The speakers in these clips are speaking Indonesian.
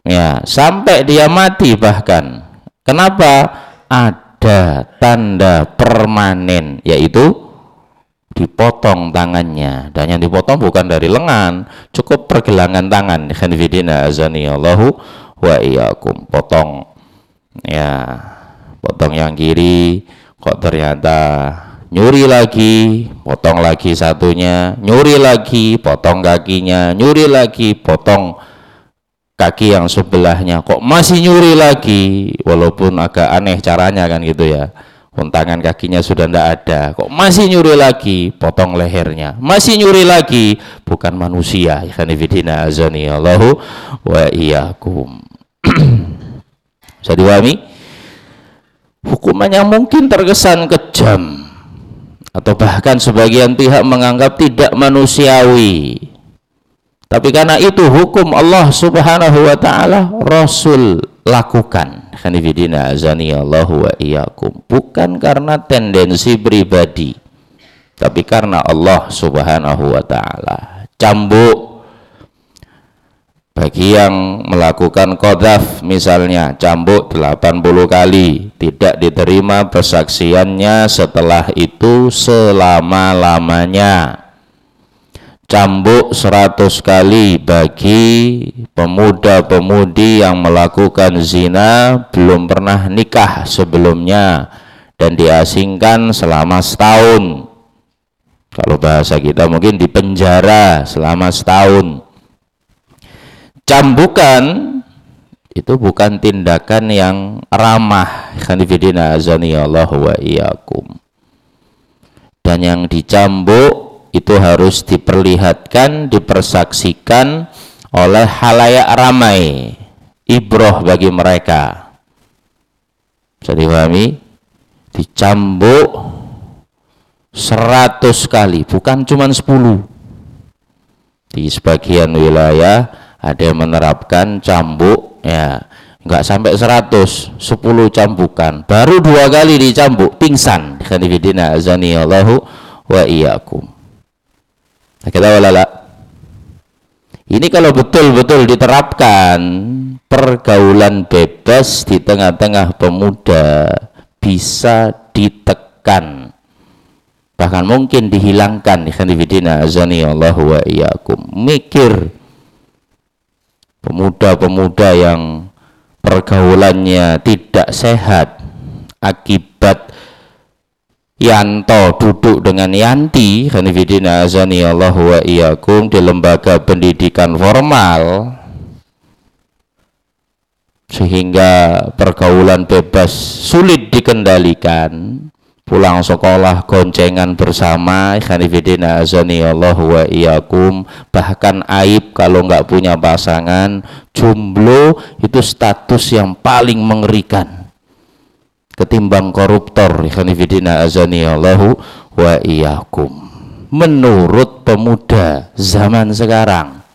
Ya, sampai dia mati bahkan. Kenapa? Ada tanda permanen, yaitu dipotong tangannya. Dan yang dipotong bukan dari lengan, cukup pergelangan tangan. Khanifidina azanillahu wa iyyakum. Potong, ya, potong yang kiri, kok ternyata nyuri lagi, potong lagi satunya, nyuri lagi, potong kakinya, nyuri lagi, potong kaki yang sebelahnya, kok masih nyuri lagi, walaupun agak aneh caranya kan gitu ya, tangan kakinya sudah tidak ada, kok masih nyuri lagi, potong lehernya, masih nyuri lagi, bukan manusia. Khanifidina azanillahu wa iyyakum. Bisa dipahami? Hukumannya mungkin terkesan kejam, atau bahkan sebagian pihak menganggap tidak manusiawi, tapi karena itu hukum Allah subhanahu wa ta'ala, Rasul lakukan. Khanifidina azanillahu wa iyyakum. Bukan karena tendensi pribadi, tapi karena Allah subhanahu wa ta'ala. Cambuk bagi yang melakukan qadzaf, misalnya cambuk 80 kali, tidak diterima persaksiannya setelah itu selama-lamanya. Cambuk 100 kali bagi pemuda-pemudi yang melakukan zina, belum pernah nikah sebelumnya dan diasingkan selama setahun. Kalau bahasa kita mungkin dipenjara selama setahun. Cambukan itu bukan tindakan yang ramah. Khanifidina azanillahu wa iyyakum. Dan yang dicambuk itu harus diperlihatkan, dipersaksikan oleh halayak ramai, ibroh bagi mereka. Bisa dipahami? Dicambuk 100 kali, bukan cuma 10. Di sebagian wilayah ada yang menerapkan cambuk, ya enggak sampai 100, 10 cambukan, baru 2 kali dicambuk pingsan. Khanifidina azanillahu wa iyyakum. Kita walala. Ini kalau betul-betul diterapkan pergaulan bebas di tengah-tengah pemuda, bisa ditekan, bahkan mungkin dihilangkan. Khanifidina azanillahu wa iyyakum. Mikir pemuda-pemuda yang pergaulannya tidak sehat akibat Yanto duduk dengan Yanti, khanifidina azanillahu wa iyyakum, di lembaga pendidikan formal, sehingga pergaulan bebas sulit dikendalikan. Pulang sekolah goncengan bersama, khanifidina azanillahu wa iyyakum. Bahkan aib kalau nggak punya pasangan, jomblo itu status yang paling mengerikan ketimbang koruptor. Khanifidina azanillahu wa iyyakum. Menurut pemuda zaman sekarang,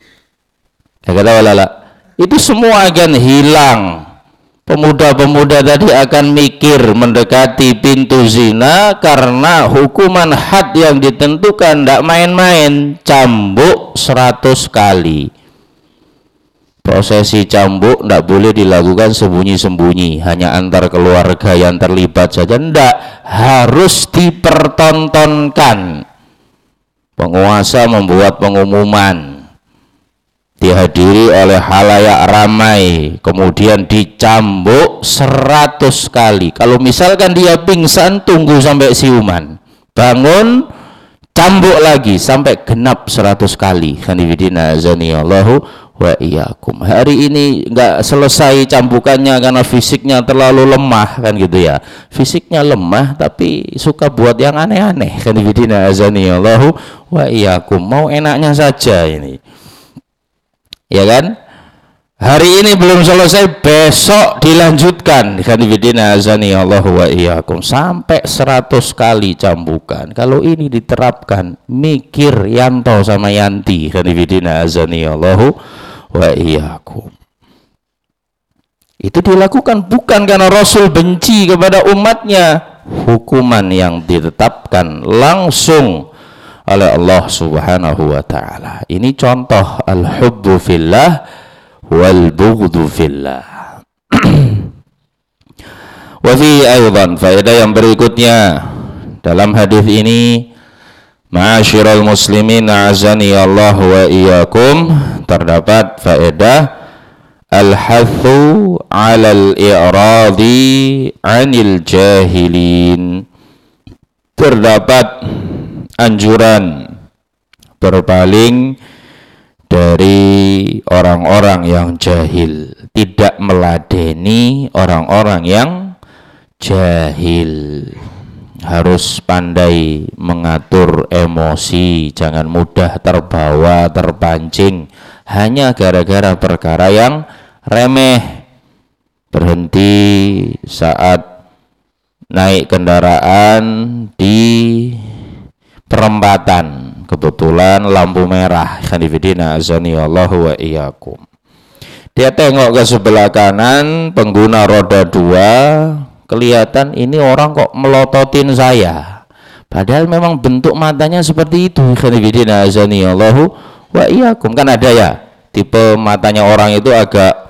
itu semua akan hilang. Pemuda-pemuda tadi akan mikir mendekati pintu zina karena hukuman had yang ditentukan tidak main-main, cambuk 100 kali. Prosesi cambuk tidak boleh dilakukan sembunyi-sembunyi, hanya antar keluarga yang terlibat saja, tidak, harus dipertontonkan. Penguasa membuat pengumuman, dihadiri oleh halayak ramai, kemudian dicambuk 100 kali. Kalau misalkan dia pingsan, tunggu sampai siuman, bangun, cambuk lagi sampai genap 100 kali. Khanifidina azanillahu wa iyyakum. Hari ini nggak selesai cambukannya karena fisiknya terlalu lemah, kan gitu ya. Fisiknya lemah tapi suka buat yang aneh-aneh. Khanifidina azanillahu wa iyyakum. Mau enaknya saja ini, ya kan? Hari ini belum selesai, besok dilanjutkan. Khanifidina azanillahu wa iyyakum, sampai 100 kali cambukan. Kalau ini diterapkan, mikir Yanto sama Yanti. Khanifidina azanillahu wa iyyakum. Itu dilakukan bukan karena Rasul benci kepada umatnya. Hukuman yang ditetapkan langsung oleh Allah subhanahu wa ta'ala. Ini contoh al-hubbu fillah wal bughdhu fillah. Wa fi aidan, faedah yang berikutnya dalam hadis ini, ma'asyiral muslimin a'azani Allah wa iyyakum, terdapat faedah al-hathu 'alal i'radi 'anil jahilin, terdapat anjuran berpaling dari orang-orang yang jahil, tidak meladeni orang-orang yang jahil. Harus pandai mengatur emosi, jangan mudah terbawa, terpancing hanya gara-gara perkara yang remeh. Berhenti saat naik kendaraan di perempatan, kebetulan lampu merah, khanifidina azani Allahu wa iyyakum. Dia tengok ke sebelah kanan, pengguna roda 2, kelihatan ini orang kok melototin saya, padahal memang bentuk matanya seperti itu, khanifidina azani Allahu wa iyyakum. Kan ada ya tipe matanya orang itu agak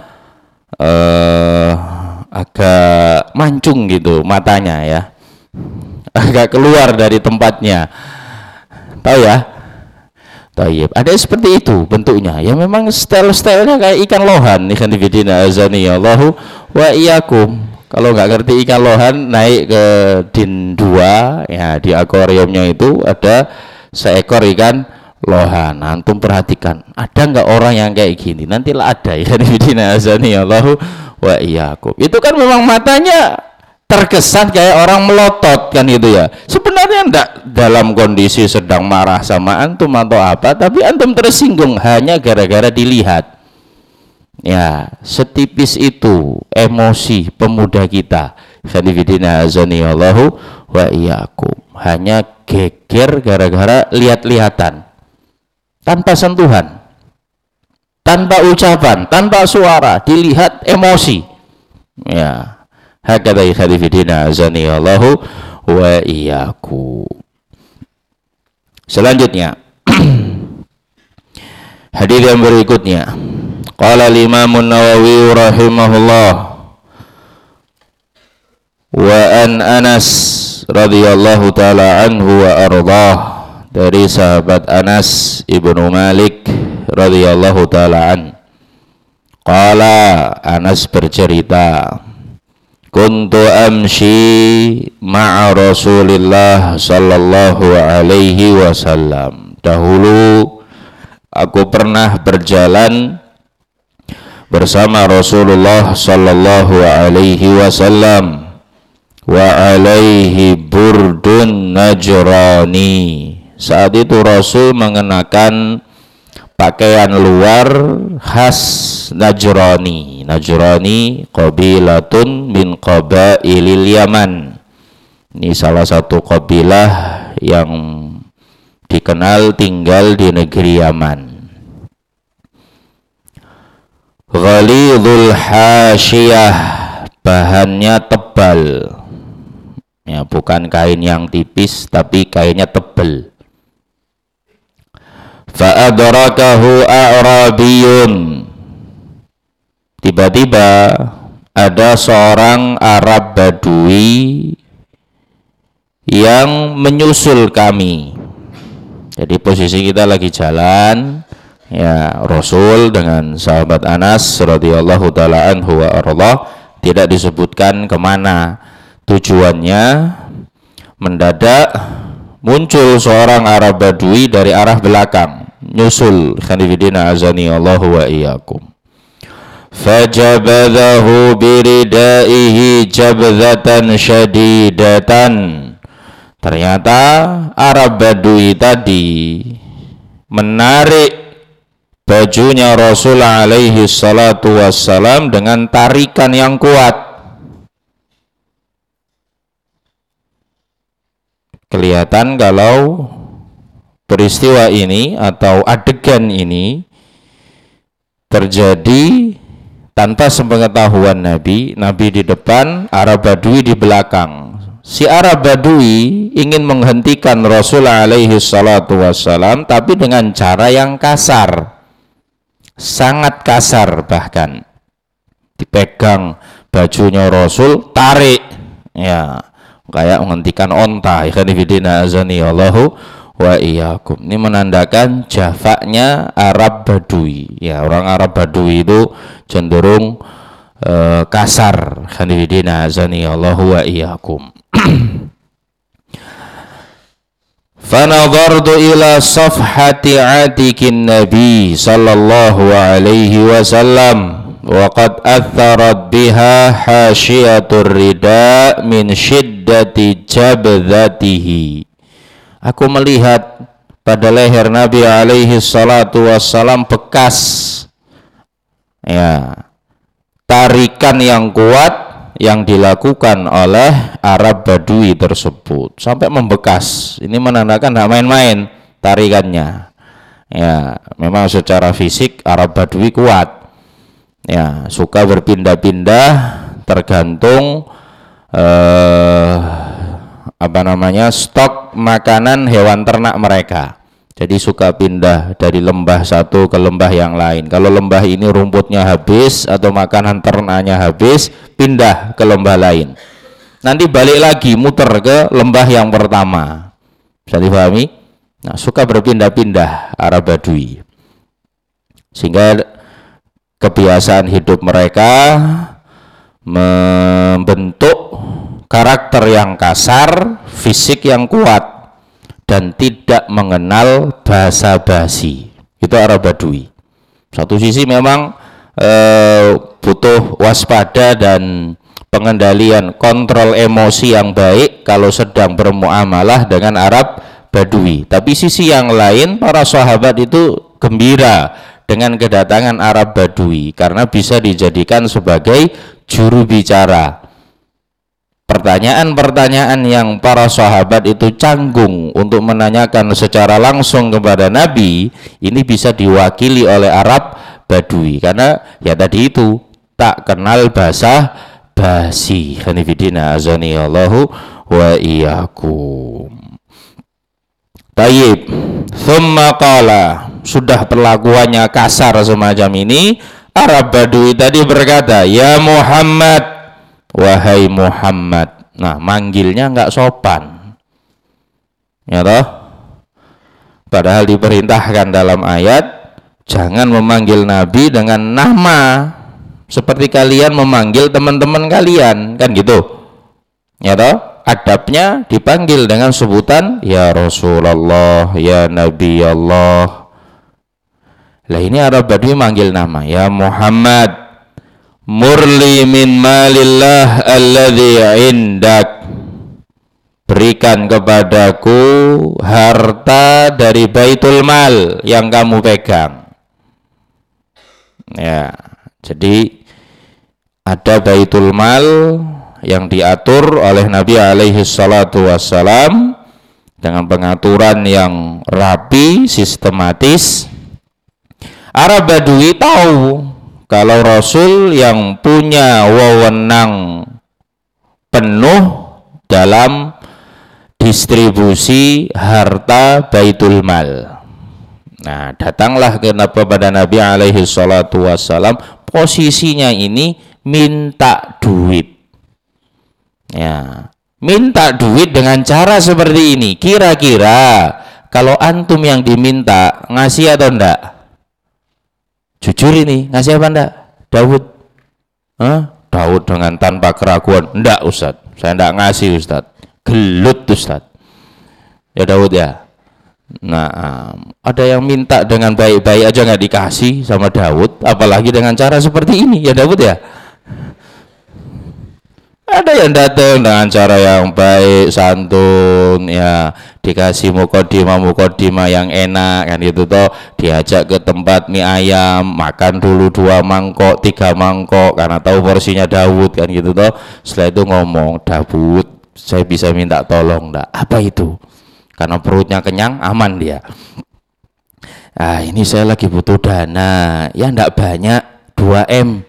mancung gitu matanya ya, agak keluar dari tempatnya, tahu ya. Tayyib, ada seperti itu bentuknya ya, memang style-stylenya kayak ikan lohan, ikan dibidina azani Allahu wa iyyakum. Kalau nggak ngerti ikan lohan, naik ke din 2 ya, di akuariumnya itu ada seekor ikan lohan. Antum perhatikan, ada nggak orang yang kayak gini? Nantilah ada, ikan dibidina azani Allahu wa iyyakum. Itu kan memang matanya terkesan kayak orang melotot kan itu ya. Sebenarnya enggak dalam kondisi sedang marah sama antum atau apa, tapi antum tersinggung hanya gara-gara dilihat. Ya, setipis itu emosi pemuda kita. Khanifidina azani Allahu wa iyyakum. Hanya geger gara-gara lihat-lihatan. Tanpa sentuhan, tanpa ucapan, tanpa suara, dilihat emosi. Ya. Hakadha khalifidina azani Allahu wa iyyakum. Selanjutnya hadis yang berikutnya, qala al-Imam an-Nawawi rahimahullah, wa an Anas radhiyallahu taala anhu wa ardhah, dari sahabat Anas ibnu Malik radhiyallahu taala an. Qala, Anas bercerita, kuntu amshi ma'a Rasulillah sallallahu alaihi wasallam. Dahulu aku pernah berjalan bersama Rasulullah sallallahu alaihi wasallam, wa alaihi burdun najrani. Saat itu Rasul mengenakan pakaian luar khas Najrani. Najrani qabilatun min qabailil Yaman. Ini salah satu kabilah yang dikenal tinggal di negeri Yaman. Ghalidhul hasyiyah, bahannya tebal. Ya, bukan kain yang tipis tapi kainnya tebal. Fa'adrakahu a'rabiyun, tiba-tiba ada seorang Arab Badui yang menyusul kami. Jadi posisi kita lagi jalan ya, Rasul dengan sahabat Anas radhiyallahu taala anhu wa ardhah, tidak disebutkan kemana tujuannya. Mendadak muncul seorang Arab Badui dari arah belakang, nyusul, khanifidina azani Allahu wa iyyakum. Fajabadahu biridaihi jabdatan syadidatan. Ternyata Arab Badui tadi menarik bajunya Rasul alaihi salatu wassalam dengan tarikan yang kuat. Kelihatan kalau peristiwa ini atau adegan ini terjadi tanpa sepengetahuan Nabi. Nabi di depan, Arab Badui di belakang. Si Arab Badui ingin menghentikan Rasul alaihi salatu wassalam, tapi dengan cara yang kasar. sangat kasar, bahkan dipegang bajunya Rasul, tarik, ya kayak menghentikan onta. Ikhwan fillah azani Allahu wa iyyakum. Ini menandakan jafaknya Arab Badui. Ya, orang Arab Badui itu cenderung kasar. Ikhwan fillah azani Allahu wa iyyakum. Fanadhartu ila safhati atikin Nabi sallallahu alaihi wasallam wa qad atharat biha hasyiatur rida min syiddati jabdhatihi. Aku melihat pada leher Nabi alaihi salatu wassalam bekas, ya, tarikan yang kuat yang dilakukan oleh Arab Badui tersebut sampai membekas. Ini menandakan tidak main-main tarikannya. Ya, memang secara fisik Arab Badui kuat. Ya, suka berpindah-pindah tergantung stok makanan hewan ternak mereka. Jadi suka pindah dari lembah satu ke lembah yang lain. Kalau lembah ini rumputnya habis atau makanan ternaknya habis, pindah ke lembah lain. Nanti balik lagi muter ke lembah yang pertama. Bisa dipahami? Nah, suka berpindah-pindah Arab Badui. Sehingga kebiasaan hidup mereka membentuk karakter yang kasar, fisik yang kuat, dan tidak mengenal basa-basi. Itu Arab Badui. Satu sisi memang butuh waspada dan pengendalian, kontrol emosi yang baik kalau sedang bermuamalah dengan Arab Badui. Tapi sisi yang lain, para sahabat itu gembira dengan kedatangan Arab Badui karena bisa dijadikan sebagai juru bicara. Pertanyaan-pertanyaan yang para sahabat itu canggung untuk menanyakan secara langsung kepada Nabi, ini bisa diwakili oleh Arab Badui karena ya tadi itu tak kenal bahasa basi. Hanifidina azani Allahu wa iyyakum. Tayyib. Thumma qala, sudah perlakuannya kasar semacam ini, Arab Badui tadi berkata, ya Muhammad, wahai Muhammad. Nah, manggilnya enggak sopan, ya toh? Padahal diperintahkan dalam ayat jangan memanggil Nabi dengan nama seperti kalian memanggil teman-teman kalian, kan gitu, ya toh? Adabnya dipanggil dengan sebutan ya Rasulullah, ya Nabi Allah. Lah ini Arab Badui manggil nama, ya Muhammad, murli min malillah alladhi indak, berikan kepadaku harta dari baitul mal yang kamu pegang. Ya, jadi ada baitul mal yang diatur oleh Nabi alaihi salatu wassalam dengan pengaturan yang rapi, sistematis. Arab Badui tahu kalau Rasul yang punya wewenang penuh dalam distribusi harta baitul mal. Nah, datanglah kepada Nabi alaihi salatu wassalam, posisinya ini minta duit. Ya, minta duit dengan cara seperti ini. Kira-kira kalau antum yang diminta ngasih atau enggak? Jujur ini, ngasih apa enggak? Daud? Daud dengan tanpa keraguan, enggak Ustaz, saya enggak ngasih Ustaz. Gelut Ustaz. Ya Daud ya. Nah, ada yang minta dengan baik-baik aja nggak dikasih sama Daud, apalagi dengan cara seperti ini, ya Daud ya. Ada yang datang dengan cara yang baik, santun, ya dikasih mukodimah yang enak kan gitu toh, diajak ke tempat mie ayam, makan dulu 2 mangkok, 3 mangkok karena tahu porsinya Daud kan gitu toh. Setelah itu ngomong, Daud, saya bisa minta tolong enggak? Apa itu? Karena perutnya kenyang, aman dia. Ah, ini saya lagi butuh dana, ya enggak banyak, 2M.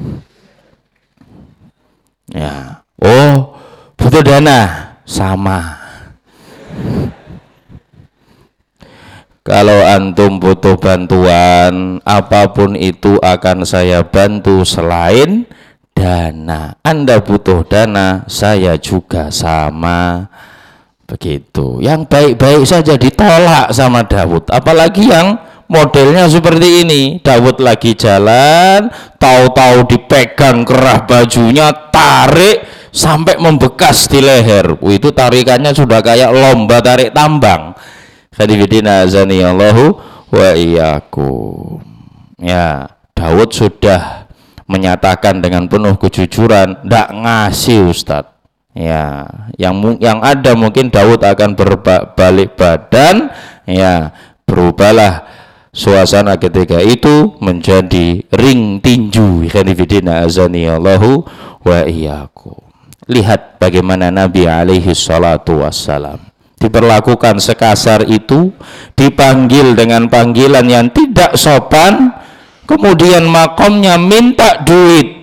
Ya, oh butuh dana, sama. Kalau antum butuh bantuan, apapun itu akan saya bantu selain dana. Anda butuh dana, saya juga sama. Begitu. Yang baik-baik saja ditolak sama Daud. Apalagi yang modelnya seperti ini. Daud lagi jalan, tahu-tahu dipegang kerah bajunya, tarik sampai membekas di leher. Itu tarikannya sudah kayak lomba tarik tambang. Khadifidina azani Allahu wa iyyakum. Ya, Daud sudah menyatakan dengan penuh kejujuran, tidak ngasih Ustadz. Ya, yang ada mungkin Daud akan berbalik badan, ya, berubahlah suasana ketika itu menjadi ring tinju. Khadifidina azani Allahu wa iyyakum. Lihat bagaimana Nabi alaihi salatu wassalam diperlakukan sekasar itu, dipanggil dengan panggilan yang tidak sopan, kemudian makomnya minta duit.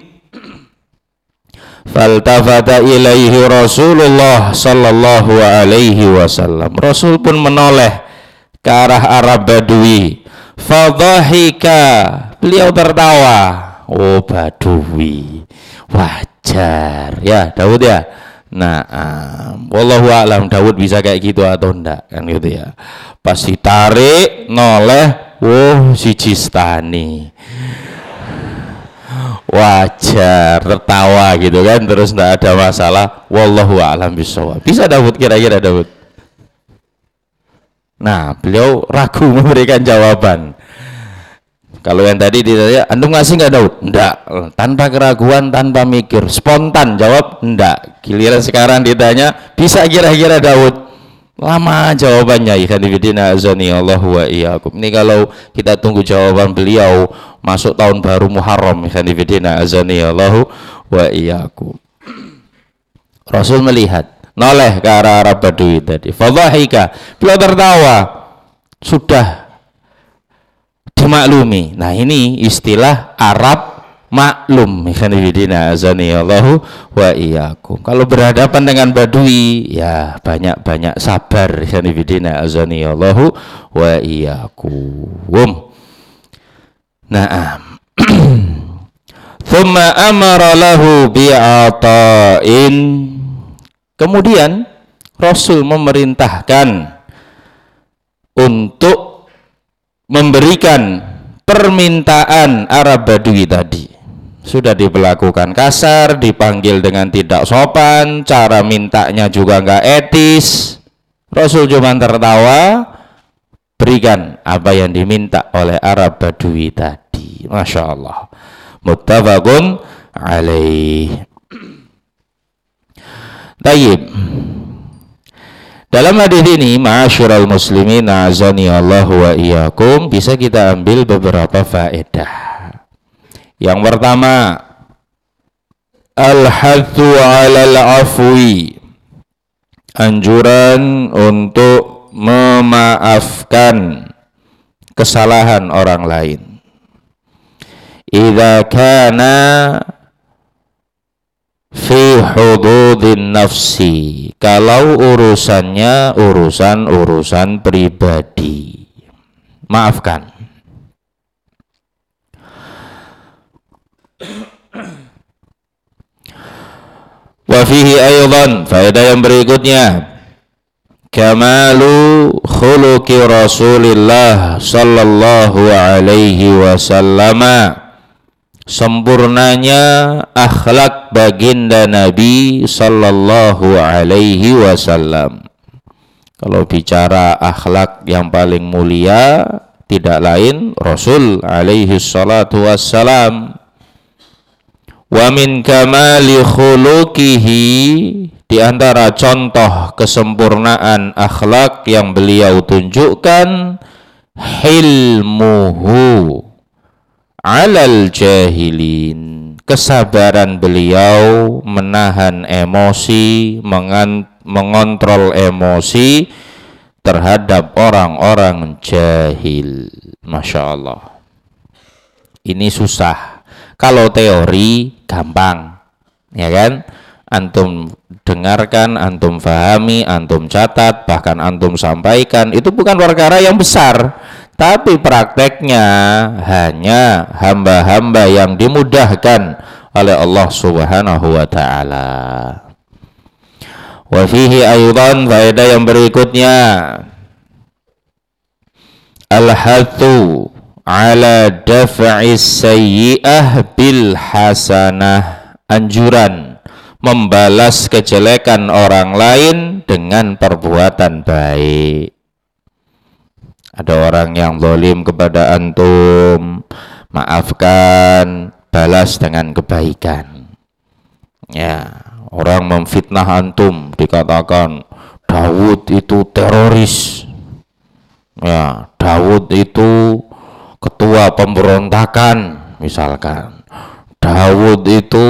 Faltafata ilaihi Rasulullah sallallahu alaihi wasallam. Rasul pun menoleh ke arah Arab Badui. Fadhahika, beliau tertawa. Oh, Badui, wajar ya Daud ya. Nah, wallahu a'lam Daud bisa kayak gitu atau enggak kan gitu ya. Pas ditarik noleh, si Jistani. Wajar, tertawa gitu kan, terus enggak ada masalah. Wallahu a'lam bishawab. Bisa Daud kira-kira Daud? Nah, beliau ragu memberikan jawaban. Kalau yang tadi ditanya, antum ngasih nggak Daud? Enggak, tanpa keraguan, tanpa mikir, spontan jawab enggak. Giliran sekarang ditanya, bisa kira-kira Daud? Lama jawabannya. Ikhwanifidina azani Allahu wa iyyakum. Ini kalau kita tunggu jawaban beliau masuk tahun baru Muharram. Ikhwanifidina azani Allahu wa iyyakum. Rasul melihat, noleh ke arah Arab Badui tadi. Fadhahika, beliau tertawa. Sudah dimaklumi. Nah, ini istilah Arab maklum. Ikhwanifidina azani Allahu wa iyyakum. Kalau berhadapan dengan Badui, ya banyak-banyak sabar. Ikhwanifidina azani Allahu wa iyyakum. Naam. Thumma amara lahu bi'ata'in. Kemudian Rasul memerintahkan untuk memberikan permintaan Arab Badui tadi. Sudah diperlakukan kasar, dipanggil dengan tidak sopan, cara mintanya juga nggak etis. Rasul cuma tertawa, berikan apa yang diminta oleh Arab Badui tadi. Masya Allah. Muttafaqun alaih. Tayyib. Dalam hadis ini, ma'asyiral muslimin azani Allah wa iyyakum, bisa kita ambil beberapa faedah. Yang pertama, al-hathu 'alal afwi, anjuran untuk memaafkan kesalahan orang lain. Idza kana fi hududin nafsi, kalau urusannya urusan pribadi, maafkan. Wa fihi aydan, faedah yang berikutnya, kamalu khuluqi Rasulillah sallallahu alaihi wasallam, sempurnanya akhlak baginda Nabi sallallahu alaihi wasallam. Kalau bicara akhlak yang paling mulia, tidak lain Rasul alaihi salatu wassalam. Wa min kamali khuluqihi, di antara contoh kesempurnaan akhlak yang beliau tunjukkan, hilmuhu alal jahilin, kesabaran beliau menahan emosi, mengontrol emosi terhadap orang-orang jahil. Masya Allah, ini susah. Kalau teori gampang, ya kan? antum dengarkan, antum fahami, antum catat, bahkan antum sampaikan, itu bukan perkara yang besar, tapi prakteknya hanya hamba-hamba yang dimudahkan oleh Allah Subhanahu wa taala. Wa fihi aidan, faedah yang berikutnya, al-hathu ala daf'is sayyi'ah bil hasanah, anjuran membalas kejelekan orang lain dengan perbuatan baik. Ada orang yang zalim kepada antum, maafkan, balas dengan kebaikan. Ya, orang memfitnah antum, dikatakan Daud itu teroris. Ya, Daud itu ketua pemberontakan, misalkan. Daud itu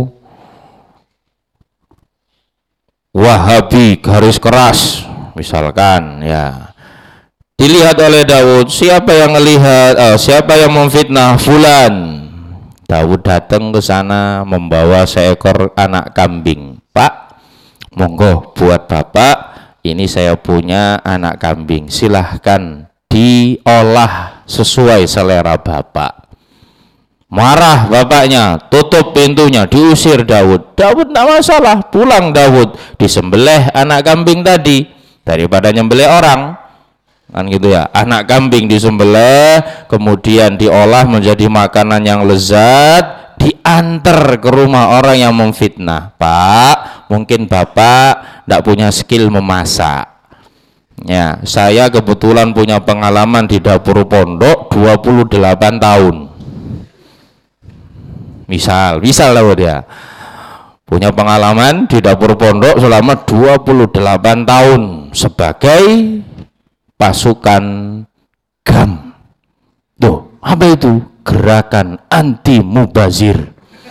Wahabi garis keras, misalkan. Ya, dilihat oleh Daud, siapa yang melihat, siapa yang memfitnah fulan. Daud datang ke sana membawa seekor anak kambing. Pak, monggo buat bapak, ini saya punya anak kambing, silahkan diolah sesuai selera bapak. Marah bapaknya, tutup pintunya, diusir Daud. Daud tidak masalah, pulang Daud, disembelih anak kambing tadi daripada nyembelih orang, kan gitu ya. Anak kambing disembelih, kemudian diolah menjadi makanan yang lezat, diantar ke rumah orang yang memfitnah. Pak, mungkin bapak tidak punya skill memasak. Ya, saya kebetulan punya pengalaman di dapur pondok 28 tahun. Misal lah dia punya pengalaman di dapur pondok selama 28 tahun sebagai pasukan GAM. Tuh, apa itu? Gerakan anti mubazir.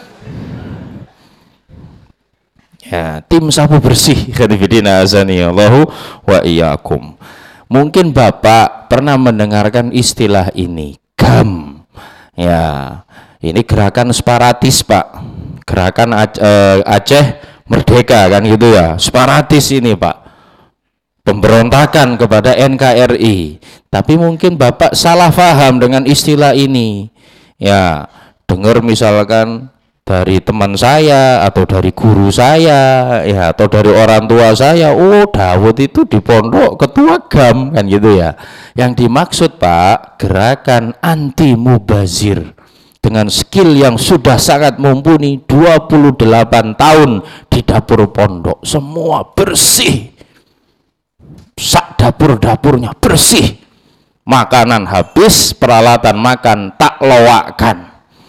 Ya, tim sapu bersih. Khadifidina azani Allahu wa iyyakum. Mungkin Bapak pernah mendengarkan istilah ini, GAM. Ya, ini gerakan separatis, Pak. Gerakan Aceh Merdeka, kan gitu ya. Separatis ini, Pak. Pemberontakan kepada NKRI. Tapi mungkin Bapak salah paham dengan istilah ini. Ya, dengar misalkan dari teman saya atau dari guru saya, ya, atau dari orang tua saya, oh Daud itu di pondok ketua GAM, kan gitu ya. Yang dimaksud, Pak, gerakan anti mubazir dengan skill yang sudah sangat mumpuni, 28 tahun di dapur pondok, semua bersih, sak dapur-dapurnya bersih, makanan habis, peralatan makan tak loakkan.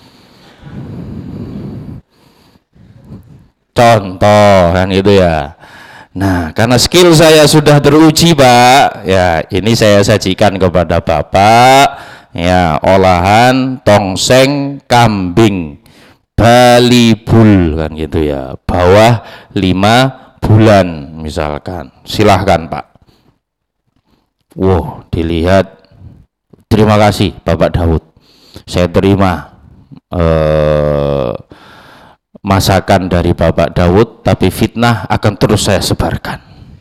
Contoh, kan gitu ya. Nah, karena skill saya sudah teruji, Pak, ya ini saya sajikan kepada Bapak, ya, olahan tongseng kambing balibul, kan gitu ya, bawah 5 bulan misalkan. Silahkan, Pak. Wow, dilihat, terima kasih Bapak Daud, saya terima masakan dari Bapak Daud, tapi fitnah akan terus saya sebarkan.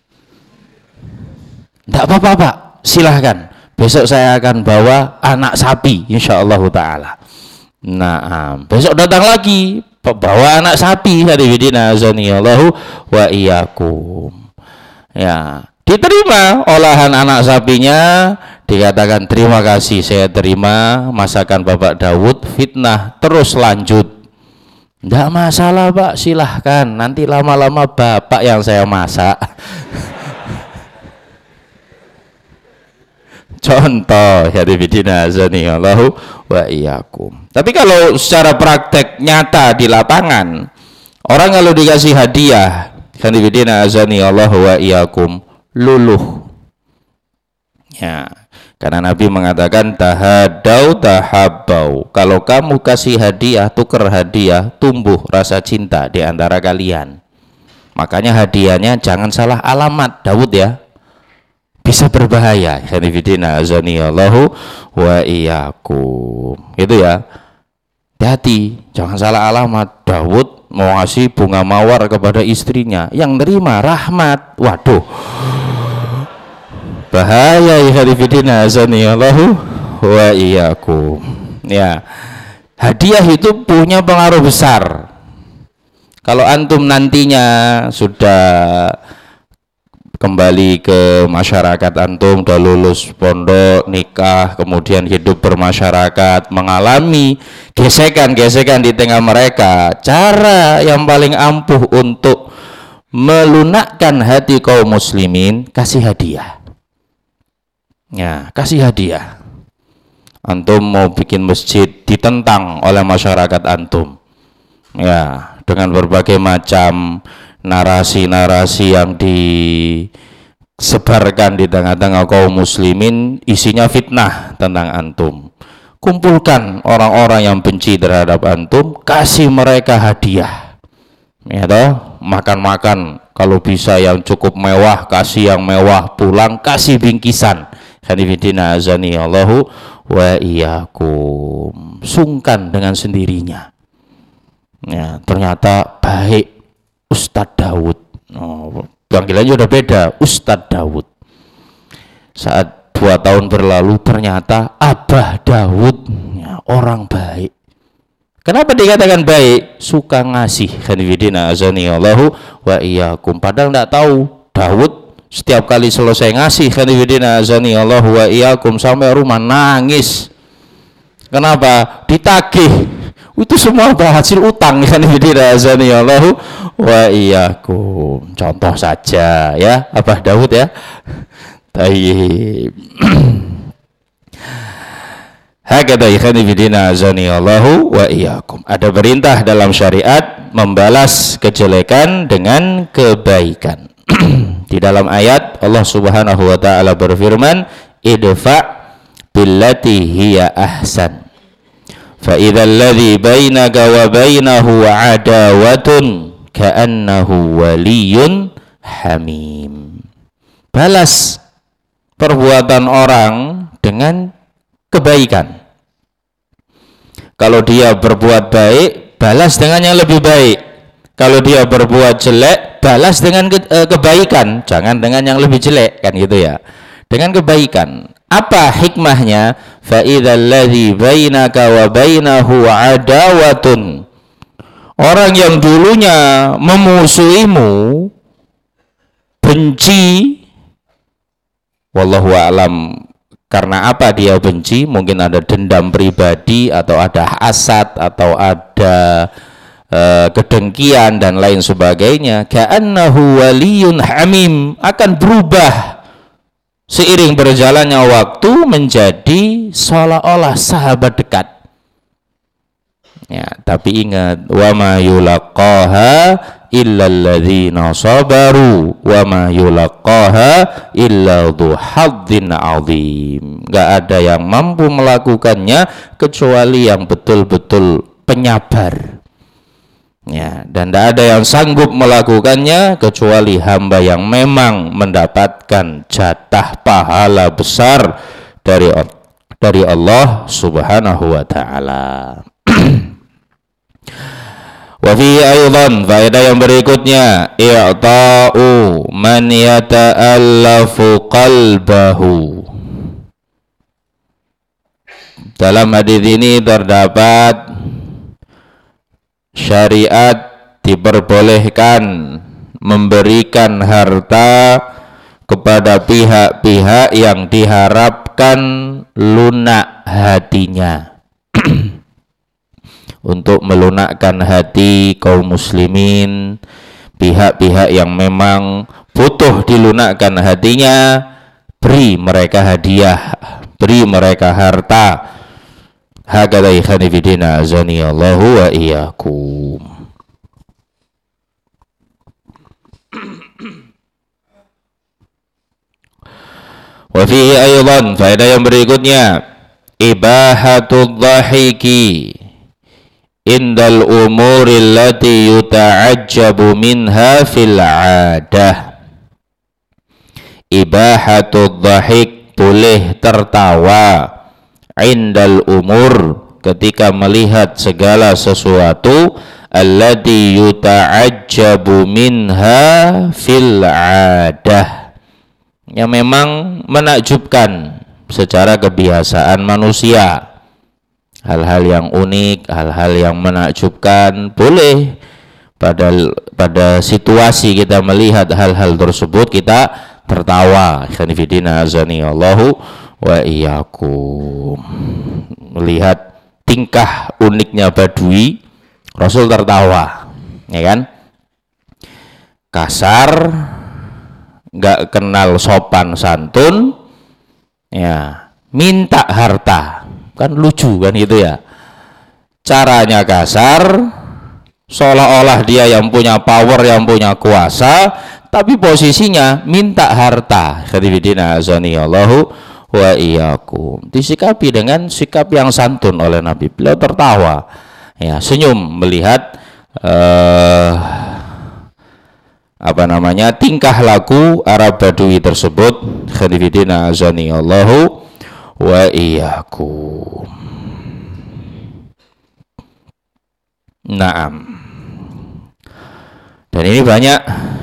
Tidak apa-apa, Pak, silahkan. Besok saya akan bawa anak sapi, insyaallah ta'ala. Nah, besok datang lagi, bawa anak sapi. Hadifidina azanillahu wa iyyakum. Ya, diterima olahan anak sapinya, dikatakan terima kasih, saya terima masakan Bapak Daud, fitnah terus lanjut. Tidak masalah, Pak, silahkan. Nanti lama-lama Bapak yang saya masak. Contoh, hadifidina azani Allahu wa iyyakum. Tapi kalau secara praktek nyata di lapangan, orang kalau dikasih hadiah, hadifidina azani Allahu wa iyyakum, luluh. Ya, karena Nabi mengatakan tahadau tahabbau. Kalau kamu kasih hadiah, tukar hadiah, tumbuh rasa cinta di antara kalian. Makanya hadiahnya jangan salah alamat, Daud ya. Bisa berbahaya. Hanifidina azani Allahu wa iyyakum. Itu ya. Hati, jangan salah alamat. Daud mau ngasih bunga mawar kepada istrinya, yang nerima rahmat. Waduh, bahaya ya hadirin azanillahu wa iyyakum. Ya, hadiah itu punya pengaruh besar. Kalau antum nantinya sudah kembali ke masyarakat, antum udah lulus pondok, nikah, kemudian hidup bermasyarakat, mengalami gesekan-gesekan di tengah mereka, cara yang paling ampuh untuk melunakkan hati kaum muslimin, kasih hadiah. Ya, kasih hadiah. Antum mau bikin masjid, ditentang oleh masyarakat antum, ya, dengan berbagai macam narasi-narasi yang disebarkan di tengah-tengah kaum muslimin, isinya fitnah tentang antum. Kumpulkan orang-orang yang benci terhadap antum, kasih mereka hadiah, ya toh, makan-makan, kalau bisa yang cukup mewah, kasih yang mewah, pulang kasih bingkisan. Hanifidina azani Allahu wa iyyakum. Sungkan dengan sendirinya. Ya, ternyata baik Ustadz Daud. Oh, panggilannya udah beda, Ustadz Daud. Saat 2 tahun berlalu ternyata Abah Daud, ya, orang baik. Kenapa dikatakan baik? Suka ngasih. Hanifidina azani Allahu wa iyyakum. Padahal enggak tahu Daud setiap kali selesai ngasih, hanifidina azani Allahu wa iyyakum, sampai rumah nangis. Kenapa? Ditagih. Itu semua hasil utang, hanifidina azani Allahu wa iyyakum. Contoh saja ya, Abah Daud ya. Tayyib. Hakadha hanifidina azani Allahu wa iyyakum. Ada perintah dalam syariat membalas kejelekan dengan kebaikan. Di dalam ayat Allah Subhanahu wa taala berfirman, idfa billati hiya ahsan fa idzal ladzi bainaka wa bainahu adawatun ka'annahu waliyyun hamim. Balas perbuatan orang dengan kebaikan. Kalau dia berbuat baik, balas dengan yang lebih baik. Kalau dia berbuat jelek, balas dengan kebaikan, jangan dengan yang lebih jelek, kan gitu ya. Dengan kebaikan. Apa hikmahnya? Fa idzal ladzi bainaka wa bainahu adawatun. Orang yang dulunya memusuhimu, benci, wallahu a'lam karena apa dia benci, mungkin ada dendam pribadi atau ada hasad atau ada kedengkian dan lain sebagainya, ka'annahu waliyun hamim, akan berubah seiring berjalannya waktu menjadi seolah-olah sahabat dekat. Ya, tapi ingat, wa ma yulaqaha illa alladzina sabaru wa ma yulaqaha illa dzu hadzin adzim. Enggak ada yang mampu melakukannya kecuali yang betul-betul penyabar. Ya, dan tidak ada yang sanggup melakukannya kecuali hamba yang memang mendapatkan jatah pahala besar dari Allah Subhanahu wa taala. Wa fi aidan, faedah yang berikutnya, i'ta'u man yata'allafu qalbahu. Dalam hadis ini terdapat syariat diperbolehkan memberikan harta kepada pihak-pihak yang diharapkan lunak hatinya. Untuk melunakkan hati kaum muslimin, pihak-pihak yang memang butuh dilunakkan hatinya, beri mereka hadiah, beri mereka harta. Hakadha ikhwanifidina azani Allahu wa iyyakum. Wa fihi aydan, faedah yang berikutnya, ibahatul dhahiki indal umuri allati yuta'ajjabu minha fil 'adah. Ibahatul dhahik, boleh tertawa, indal umur, ketika melihat segala sesuatu, allati yuta'ajjabu minha fil 'adah, yang memang menakjubkan secara kebiasaan manusia. Hal-hal yang unik, hal-hal yang menakjubkan, boleh pada situasi kita melihat hal-hal tersebut kita tertawa. Khanifidina azani Allahu wa iyyakum. Melihat tingkah uniknya Badui, Rasul tertawa, ya kan? Kasar, nggak kenal sopan santun, ya minta harta, kan lucu kan gitu ya. Caranya kasar, seolah-olah dia yang punya power, yang punya kuasa, tapi posisinya minta harta. Khadifidina azani Allahu wa iyyakum. Disikapi dengan sikap yang santun oleh Nabi. Beliau tertawa, ya senyum melihat tingkah laku Arab Badui tersebut. Khadifidina azani Allahu wa iyyakum. Naam. Dan ini banyak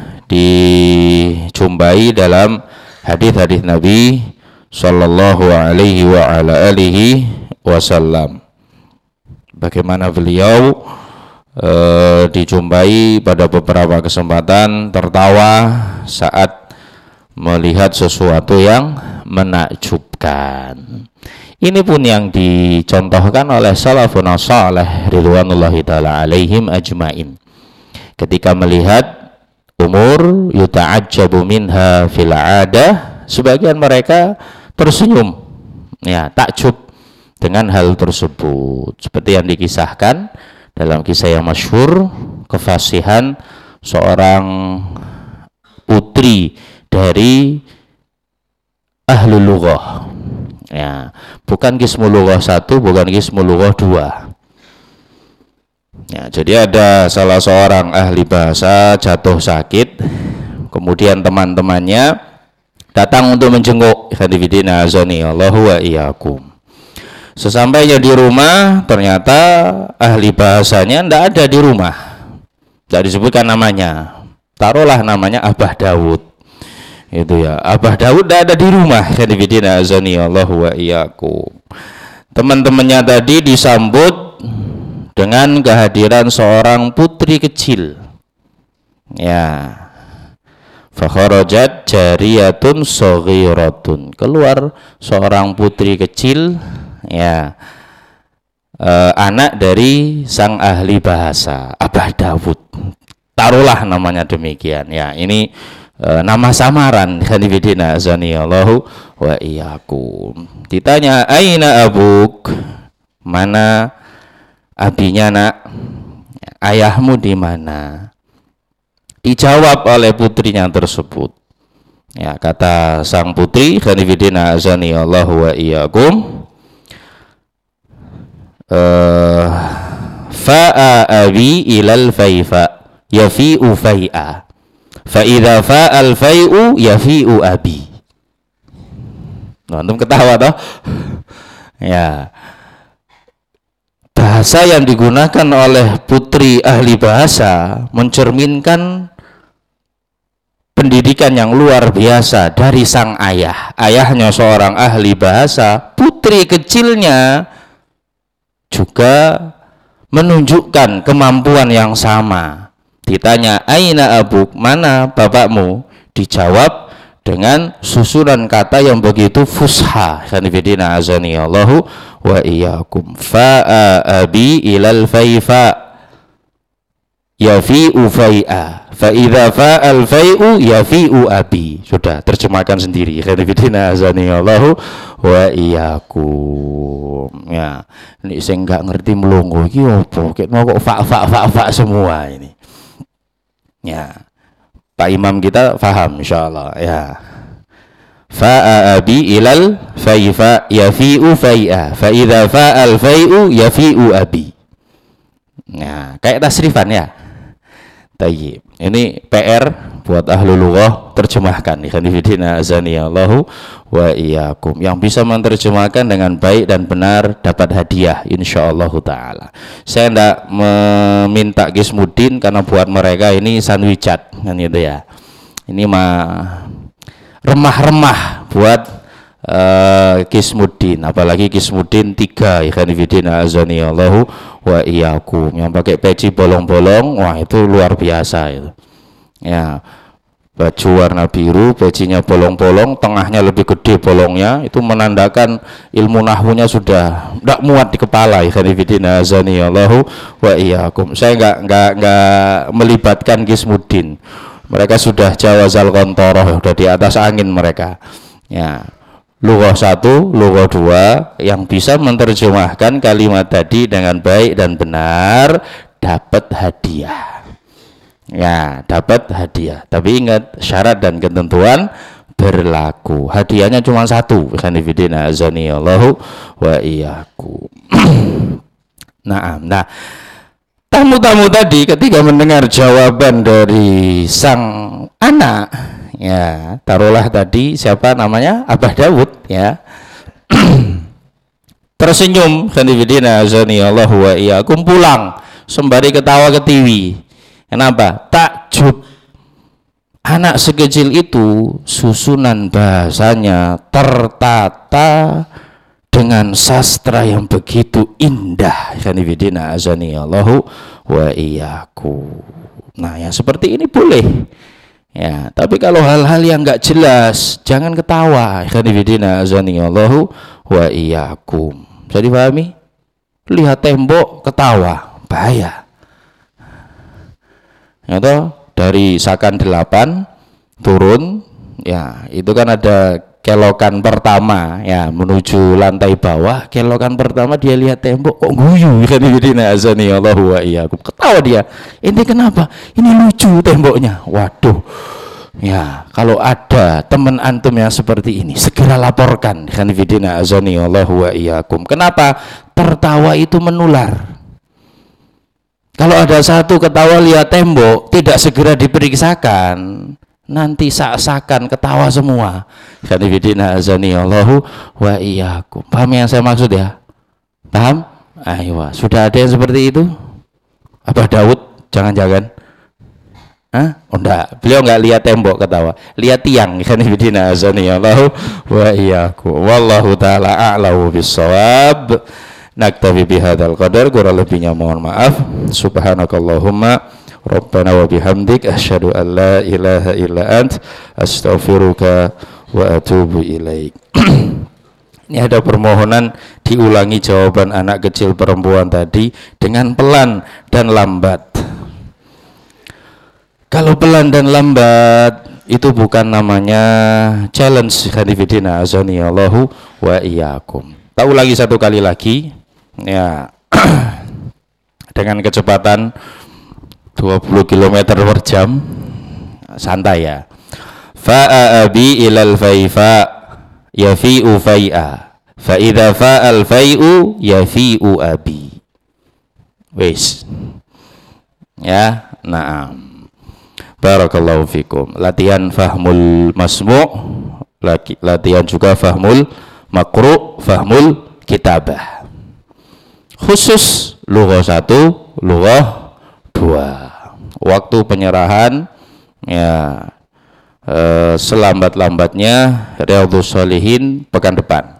dijumpai dalam hadis-hadis Nabi sallallahu alaihi wa ala alihi wasallam. Bagaimana beliau dijumpai pada beberapa kesempatan tertawa saat melihat sesuatu yang menakjubkan. Ini pun yang dicontohkan oleh salafun salih ridwanullahi ta'ala alaihim ajmain. Ketika melihat umur yuta'ajjabu minha fil 'adah, sebagian mereka tersenyum, ya takjub dengan hal tersebut. Seperti yang dikisahkan dalam kisah yang masyhur, kefasihan seorang putri dari ahlul lughah. Ya, bukan qismul lughah 1, bukan qismul lughah 2. Ya, jadi ada salah seorang ahli bahasa jatuh sakit, kemudian teman-temannya datang untuk menjenguk. Khadifidina azani Allahu wa iyyakum. Sesampainya di rumah, ternyata ahli bahasanya tidak ada di rumah, tidak disebutkan namanya. Taruhlah namanya Abah Daud. Itu ya, Abah Daud tidak ada di rumah. Khadifidina azani Allahu wa iyyakum. Teman-temannya tadi disambut dengan kehadiran seorang putri kecil. Ya. Fakharajat jariyatun shaghiratun. Keluar seorang putri kecil, ya. Anak dari sang ahli bahasa, Abah Daud. Taruhlah namanya demikian. Ya, ini nama samaran. Khadifidina azani Allahu wa iyyakum. Ditanya, aina abuk? Mana abinya nak? Ayahmu di mana? Dijawab oleh putrinya tersebut. Ya, kata sang putri, khadifidina azani Allahu wa iyyakum, fa'a abi ilal faifa yafi'u fai'a fa idza fa'al fai'u yafi'u abi. Antum ketawa toh? Ya. Bahasa yang digunakan oleh putri ahli bahasa mencerminkan pendidikan yang luar biasa dari sang ayah. Ayahnya seorang ahli bahasa, putri kecilnya juga menunjukkan kemampuan yang sama. Ditanya, aina abuk? Mana bapakmu? Dijawab dengan susunan kata yang begitu fusha. Khadifidina azani Allahu wa iyyakum. Fa'a abi ilal faifa yafi'u fai'a fa idza fa'al fai'u yafi'u abi. Sudah, terjemahkan sendiri. Khadifidina azani Allahu wa iyyakum. Ya, ini sing enggak ngerti melongo iki opo? Kok fa semua ini. Ya. Pak Imam kita faham insyaallah, ya. Fa'a abi ilal faifa yafi'u fai'a fa idza fa'al fai'u yafi'u abi. Nah, kayak tasrifan ya. Tayyib. Ini PR buat ahlu lughah terjemahkan ikhwan fillah azani Allahu wa iyyakum. Yang bisa menerjemahkan dengan baik dan benar dapat hadiah insyaallah taala. Saya tidak meminta Gismudin karena buat mereka ini sandwichat kan gitu ya. Ini mah remah-remah buat Gismudin, apalagi Gismudin 3 ikhwan fillah azani Allahu wa iyyakum, yang pakai peci bolong-bolong, wah itu luar biasa itu. Ya, baju warna biru, pecinya bolong-bolong, tengahnya lebih gede bolongnya, itu menandakan ilmu nahwunya sudah tidak muat di kepala. Ikhwan fillah azani Allahu wa iyyakum. Saya enggak melibatkan Gismudin. Mereka sudah jawazal qontoroh, sudah di atas angin mereka. Ya, lughah 1, lughah 2 yang bisa menerjemahkan kalimat tadi dengan baik dan benar dapat hadiah. Ya, dapat hadiah. Tapi ingat syarat dan ketentuan berlaku. Hadiahnya cuma 1. Khanifidina azani Allahu wa iyyakum. Nah, tamu-tamu tadi ketika mendengar jawaban dari sang anak, ya, taruhlah tadi siapa namanya? Abah Daud, ya. Tersenyum khanifidina azani Allahu wa iyyakum, pulang sembari ketawa ketiwi. Kenapa? Takjub. Anak sekecil itu susunan bahasanya tertata dengan sastra yang begitu indah. Khanifidina azani Allahu wa iyyakum. Nah, yang seperti ini boleh. Ya, tapi kalau hal-hal yang enggak jelas, jangan ketawa. Khanifidina azani Allahu wa iyyakum. Bisa dipahami? Lihat tembok ketawa, bahaya. Atau dari Sakan 8 turun, ya itu kan ada kelokan pertama ya menuju lantai bawah. Kelokan pertama dia lihat tembok kok guyu, kan ibidina azani Allahu wa iyyakum. Ketawa dia, ini kenapa? Ini lucu temboknya. Waduh. Ya, kalau ada teman antum yang seperti ini, segera laporkan, kan ibidina azani Allahu wa iyyakum. Kenapa? Tertawa itu menular. Kalau ada satu ketawa lihat tembok, tidak segera diperiksakan, nanti sak-sakan ketawa semua. Khanifidina azani Allahu wa iyyakum. Paham yang saya maksud ya? Paham? Ayo, sudah ada yang seperti itu? Abah Daud, jangan-jangan? Hah? Oh enggak, beliau enggak lihat tembok ketawa, lihat tiang. Khanifidina azani Allahu wa iyyakum. Wallahu ta'ala a'lamu bis-shawab. Naktafi bihadzal qadar, kurang lebihnya mohon maaf. Subhanakallahumma rabbana wa bihamdik asyhadu an la ilaha illa ant astaghfiruka wa atubu ilaik. Ini ada permohonan diulangi jawaban anak kecil perempuan tadi dengan pelan dan lambat. Kalau pelan dan lambat itu bukan namanya challenge. Khanifidina azani Allahu wa iyyakum. Tak ulangi satu kali lagi. Ya, dengan kecepatan 20 km per jam, santai ya. Fa'a abi ilal faifa yafi'u fai'a, fa idza fa'al fai'u yafi'u abi. Wis. Ya, na'am. Barakallahu fikum. Latihan fahmul masmu', latihan juga fahmul makru', fahmul kitabah. Khusus lughah 1, lughah 2. Waktu penyerahan ya selambat-lambatnya Riyadhus Shalihin pekan depan.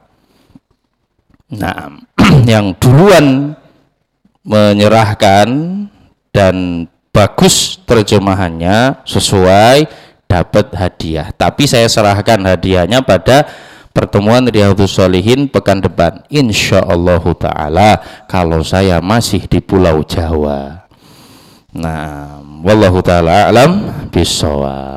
Nah, yang duluan menyerahkan dan bagus terjemahannya sesuai dapat hadiah. Tapi saya serahkan hadiahnya pada pertemuan Riyadhus Shalihin pekan depan, insyaallah ta'ala, kalau saya masih di Pulau Jawa. Nah, wallahu ta'ala a'lam bishawab.